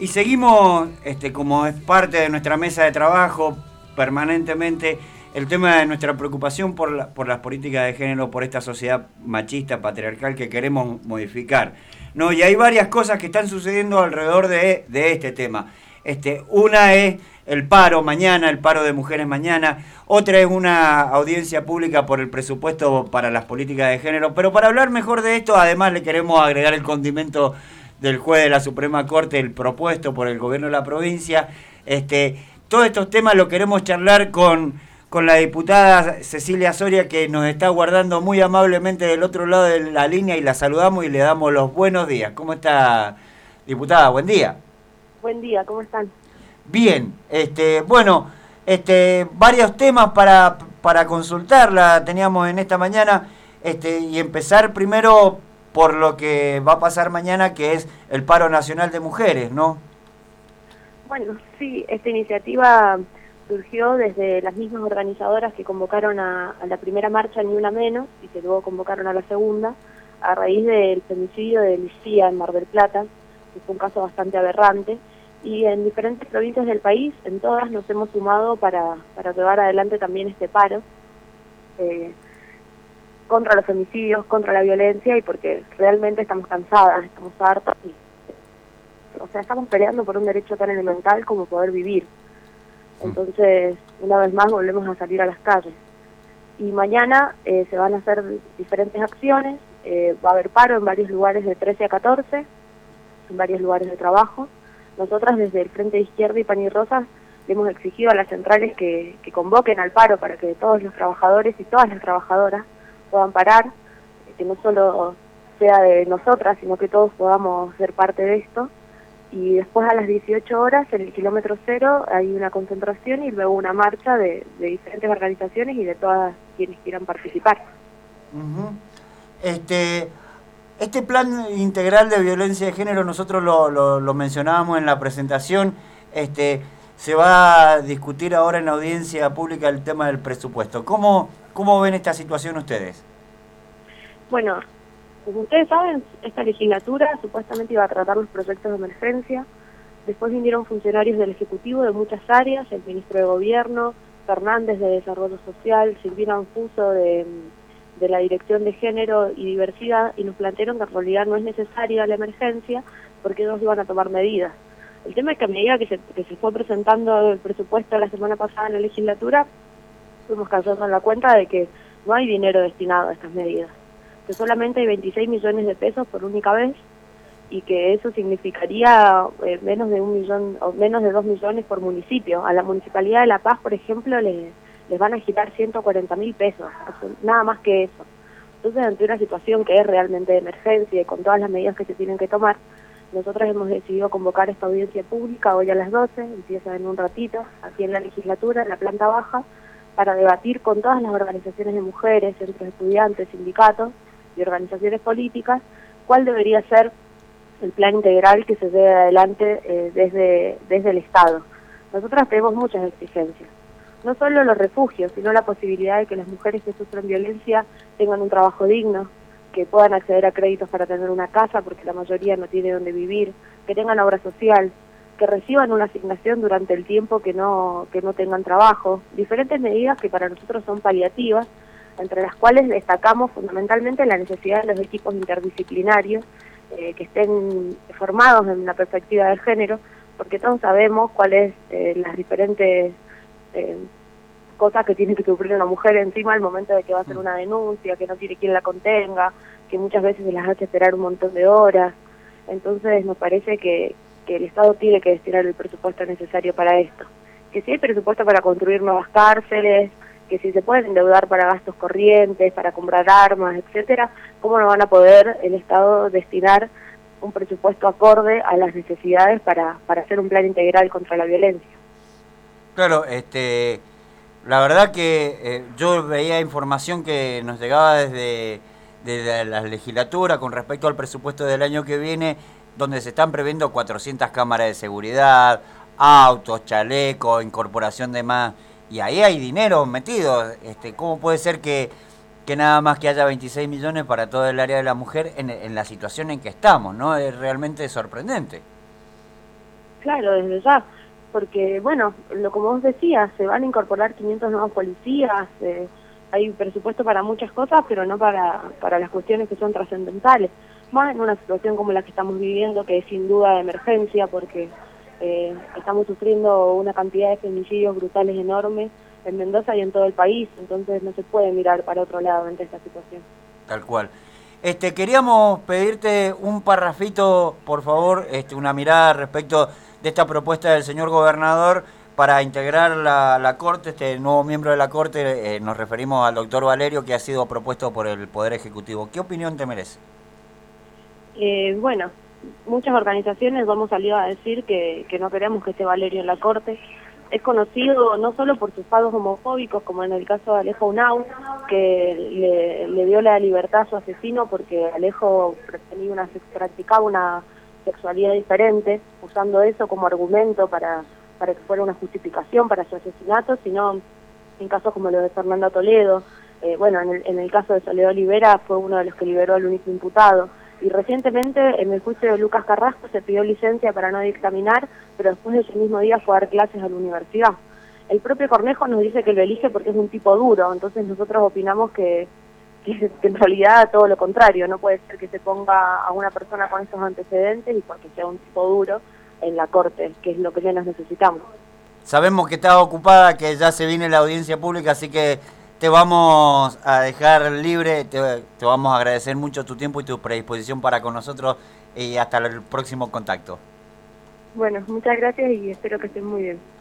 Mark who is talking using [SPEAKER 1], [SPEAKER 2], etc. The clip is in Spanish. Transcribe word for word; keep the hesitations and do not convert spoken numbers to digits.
[SPEAKER 1] Y seguimos, este, como es parte de nuestra mesa de trabajo permanentemente, el tema de nuestra preocupación por, la, por las políticas de género, por esta sociedad machista, patriarcal que queremos modificar. No, y hay varias cosas que están sucediendo alrededor de, de este tema. Este, una es el paro mañana, el paro de mujeres mañana. Otra es una audiencia pública por el presupuesto para las políticas de género. Pero para hablar mejor de esto, además le queremos agregar el condimento del juez de la Suprema Corte, el propuesto por el gobierno de la provincia. Este, todos estos temas lo queremos charlar con, con la diputada Cecilia Soria, que nos está guardando muy amablemente del otro lado de la línea, y la saludamos y le damos los buenos días. ¿Cómo está, diputada? Buen día.
[SPEAKER 2] Buen día, ¿cómo están?
[SPEAKER 1] Bien, este, bueno, este, varios temas para, para consultarla teníamos en esta mañana, este, y empezar primero por lo que va a pasar mañana, que es el paro nacional de mujeres, ¿no?
[SPEAKER 2] Bueno, sí, esta iniciativa surgió desde las mismas organizadoras que convocaron a, a la primera marcha Ni Una Menos, y que luego convocaron a la segunda, a raíz del femicidio de Lucía en Mar del Plata, que fue un caso bastante aberrante, y en diferentes provincias del país, en todas nos hemos sumado para, para llevar adelante también este paro, eh, contra los femicidios, contra la violencia, y porque realmente estamos cansadas, estamos hartas, y, o sea, estamos peleando por un derecho tan elemental como poder vivir. Entonces, una vez más volvemos a salir a las calles. Y mañana eh, se van a hacer diferentes acciones, eh, va a haber paro en varios lugares de trece a catorce, en varios lugares de trabajo. Nosotras desde el Frente de Izquierda y Pan y Rosas le hemos exigido a las centrales que, que convoquen al paro para que todos los trabajadores y todas las trabajadoras puedan parar, que no solo sea de nosotras, sino que todos podamos ser parte de esto. Y después a las dieciocho horas, en el kilómetro cero, hay una concentración y luego una marcha de, de diferentes organizaciones y de todas quienes quieran participar.
[SPEAKER 1] Uh-huh. Este, este plan integral de violencia de género, nosotros lo, lo, lo mencionábamos en la presentación, este, se va a discutir ahora en la audiencia pública el tema del presupuesto. ¿Cómo, cómo ven esta situación ustedes?
[SPEAKER 2] Bueno, como ustedes saben, esta legislatura supuestamente iba a tratar los proyectos de emergencia. Después vinieron funcionarios del Ejecutivo de muchas áreas, el ministro de Gobierno, Fernández de Desarrollo Social, Silvina Anfuso de, de la Dirección de Género y Diversidad, y nos plantearon que en realidad no es necesaria la emergencia porque ellos iban a tomar medidas. El tema es que a medida que se, que se fue presentando el presupuesto la semana pasada en la legislatura, fuimos cayendo en la cuenta de que no hay dinero destinado a estas medidas, que solamente hay veintiséis millones de pesos por única vez, y que eso significaría eh, menos de un millón o menos de dos millones por municipio. A la Municipalidad de La Paz, por ejemplo, les, les van a girar ciento cuarenta mil pesos, nada más que eso. Entonces, ante una situación que es realmente de emergencia y con todas las medidas que se tienen que tomar, nosotros hemos decidido convocar esta audiencia pública hoy a las doce, empieza en un ratito, aquí en la legislatura, en la planta baja, para debatir con todas las organizaciones de mujeres, centros de estudiantes, sindicatos y organizaciones políticas, cuál debería ser el plan integral que se lleve adelante eh, desde, desde el Estado. Nosotras tenemos muchas exigencias, no solo los refugios, sino la posibilidad de que las mujeres que sufren violencia tengan un trabajo digno, que puedan acceder a créditos para tener una casa, porque la mayoría no tiene dónde vivir, que tengan obra social, que reciban una asignación durante el tiempo que no, que no tengan trabajo, diferentes medidas que para nosotros son paliativas, entre las cuales destacamos fundamentalmente la necesidad de los equipos interdisciplinarios eh, que estén formados en la perspectiva del género, porque todos sabemos cuáles eh, las diferentes eh, cosas que tiene que sufrir una mujer encima al momento de que va a hacer una denuncia, que no tiene quien la contenga, que muchas veces se las hace esperar un montón de horas. Entonces nos parece que, que el Estado tiene que destinar el presupuesto necesario para esto. Que si hay presupuesto para construir nuevas cárceles, que si se pueden endeudar para gastos corrientes, para comprar armas, etcétera, ¿cómo no van a poder el Estado destinar un presupuesto acorde a las necesidades para, para hacer un plan integral contra la violencia?
[SPEAKER 1] Claro, este... La verdad que eh, yo veía información que nos llegaba desde, desde la legislatura con respecto al presupuesto del año que viene, donde se están previendo cuatrocientas cámaras de seguridad, autos, chalecos, incorporación de más, y ahí hay dinero metido. Este, ¿cómo puede ser que, que nada más que haya veintiséis millones para todo el área de la mujer en, en la situación en que estamos, ¿no? Es realmente sorprendente.
[SPEAKER 2] Claro, desde ya, porque bueno, lo como vos decías, se van a incorporar quinientos nuevos policías, eh, hay presupuesto para muchas cosas, pero no para, para las cuestiones que son trascendentales, más en una situación como la que estamos viviendo, que es sin duda de emergencia, porque eh, estamos sufriendo una cantidad de femicidios brutales enormes en Mendoza y en todo el país, entonces no se puede mirar para otro lado ante esta situación.
[SPEAKER 1] Tal cual. Este, queríamos pedirte un parrafito, por favor, este, una mirada respecto de esta propuesta del señor gobernador para integrar la, la Corte, este nuevo miembro de la Corte, eh, nos referimos al doctor Valerio, que ha sido propuesto por el Poder Ejecutivo. ¿Qué opinión te merece?
[SPEAKER 2] Eh, bueno, muchas organizaciones hemos salido a decir que, que no queremos que esté Valerio en la Corte. Es conocido no solo por sus pagos homofóbicos, como en el caso de Alejo Unau, que le, le dio la libertad a su asesino porque Alejo tenía una, practicaba una sexualidad diferente, usando eso como argumento para, para que fuera una justificación para su asesinato, sino en casos como los de Fernanda Toledo. Eh, bueno, en el, en el caso de Soledad Olivera fue uno de los que liberó al único imputado. Y recientemente en el juicio de Lucas Carrasco se pidió licencia para no dictaminar, pero después de ese mismo día fue a dar clases a la universidad. El propio Cornejo nos dice que lo elige porque es un tipo duro, entonces nosotros opinamos que, que, que en realidad todo lo contrario, no puede ser que se ponga a una persona con estos antecedentes y porque sea un tipo duro en la Corte, que es lo que menos necesitamos.
[SPEAKER 1] Sabemos que estás ocupada, que ya se viene la audiencia pública, así que te vamos a dejar libre, te, te vamos a agradecer mucho tu tiempo y tu predisposición para con nosotros y hasta el próximo contacto.
[SPEAKER 2] Bueno, muchas gracias y espero que estén muy bien.